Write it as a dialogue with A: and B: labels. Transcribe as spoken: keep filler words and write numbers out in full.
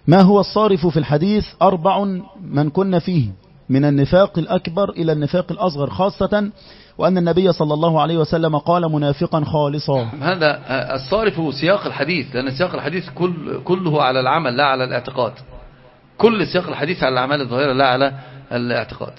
A: ما هو الصارف في الحديث؟ أربع من كن فيه، من النفاق الأكبر إلى النفاق الأصغر، خاصة وأن النبي صلى الله عليه وسلم قال منافقا خالصا.
B: هذا الصارف سياق الحديث، لأن سياق الحديث كل كله على العمل لا على الاعتقاد. كل سياق الحديث على الأعمال الظاهرة لا على الاعتقاد.